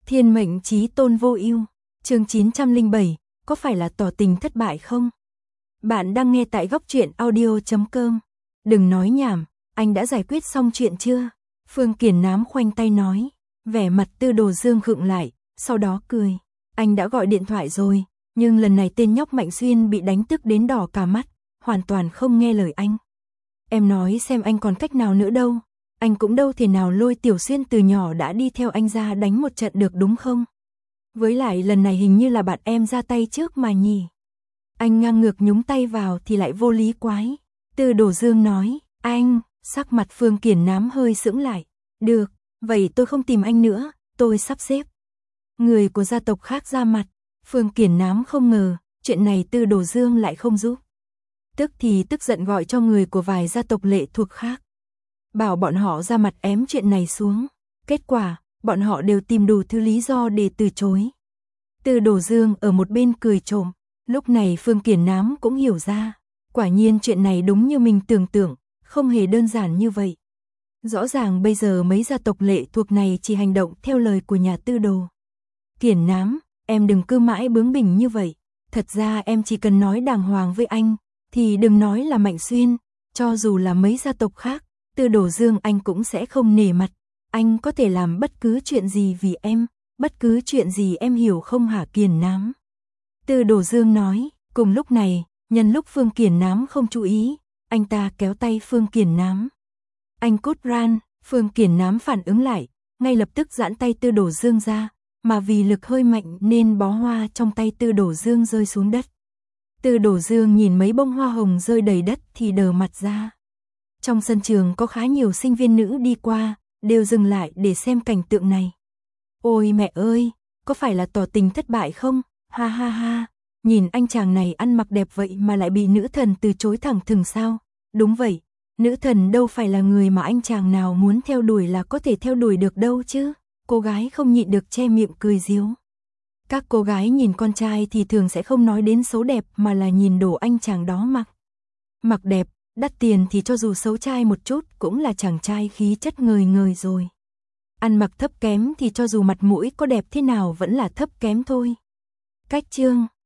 Thiên mệnh chí tôn vô ưu. Chương 907, có phải là tỏ tình thất bại không? Bạn đang nghe tại góc truyện audio.com. Đừng nói nhảm, anh đã giải quyết xong chuyện chưa? Phương Kiền Nám khoanh tay nói, vẻ mặt Tư Đồ Dương khựng lại, sau đó cười. Anh đã gọi điện thoại rồi, nhưng lần này tên nhóc Mạnh Xuyên bị đánh tức đến đỏ cả mắt, hoàn toàn không nghe lời anh. Em nói xem anh còn cách nào nữa đâu. Anh cũng đâu thể nào lôi Tiểu Xuyên từ nhỏ đã đi theo anh ra đánh một trận được đúng không? Với lại lần này hình như là bạn em ra tay trước mà nhỉ. Anh ngang ngược nhúng tay vào thì lại vô lý quái. Tư Đồ Dương nói, anh, sắc mặt Phương Kiền Nám hơi sững lại. Được, vậy tôi không tìm anh nữa, tôi sắp xếp người của gia tộc khác ra mặt. Phương Kiền Nám không ngờ, chuyện này Tư Đồ Dương lại không giúp. Tức thì tức giận gọi cho người của vài gia tộc lệ thuộc khác, bảo bọn họ ra mặt ém chuyện này xuống. Kết quả, bọn họ đều tìm đủ thứ lý do để từ chối. Tư Đồ Dương ở một bên cười trộm. Lúc này Phương Kiền Nám cũng hiểu ra, quả nhiên chuyện này đúng như mình tưởng tượng, không hề đơn giản như vậy. Rõ ràng bây giờ mấy gia tộc lệ thuộc này chỉ hành động theo lời của nhà Tư Đồ. Kiền Nám, em đừng cứ mãi bướng bỉnh như vậy. Thật ra em chỉ cần nói đàng hoàng với anh, thì đừng nói là Mạnh Xuyên, cho dù là mấy gia tộc khác, Tư Đồ Dương anh cũng sẽ không nể mặt. Anh có thể làm bất cứ chuyện gì vì em, bất cứ chuyện gì em hiểu không hả Kiền Nám? Tư Đồ Dương nói. Cùng lúc này, nhân lúc Phương Kiền Nám không chú ý, anh ta kéo tay Phương Kiền Nám. Anh cút ran. Phương Kiền Nám phản ứng lại, ngay lập tức giãn tay Tư Đồ Dương ra, mà vì lực hơi mạnh nên bó hoa trong tay Tư Đồ Dương rơi xuống đất. Tư Đồ Dương nhìn mấy bông hoa hồng rơi đầy đất thì đờ mặt ra. Trong sân trường có khá nhiều sinh viên nữ đi qua, đều dừng lại để xem cảnh tượng này. Ôi mẹ ơi, có phải là tỏ tình thất bại không? Ha ha ha, nhìn anh chàng này ăn mặc đẹp vậy mà lại bị nữ thần từ chối thẳng thừng sao? Đúng vậy, nữ thần đâu phải là người mà anh chàng nào muốn theo đuổi là có thể theo đuổi được đâu chứ. Cô gái không nhịn được che miệng cười ríu. Các cô gái nhìn con trai thì thường sẽ không nói đến xấu đẹp mà là nhìn đồ anh chàng đó mặc. Mặc đẹp, đắt tiền thì cho dù xấu trai một chút cũng là chàng trai khí chất ngời ngời rồi. Ăn mặc thấp kém thì cho dù mặt mũi có đẹp thế nào vẫn là thấp kém thôi. Cách chương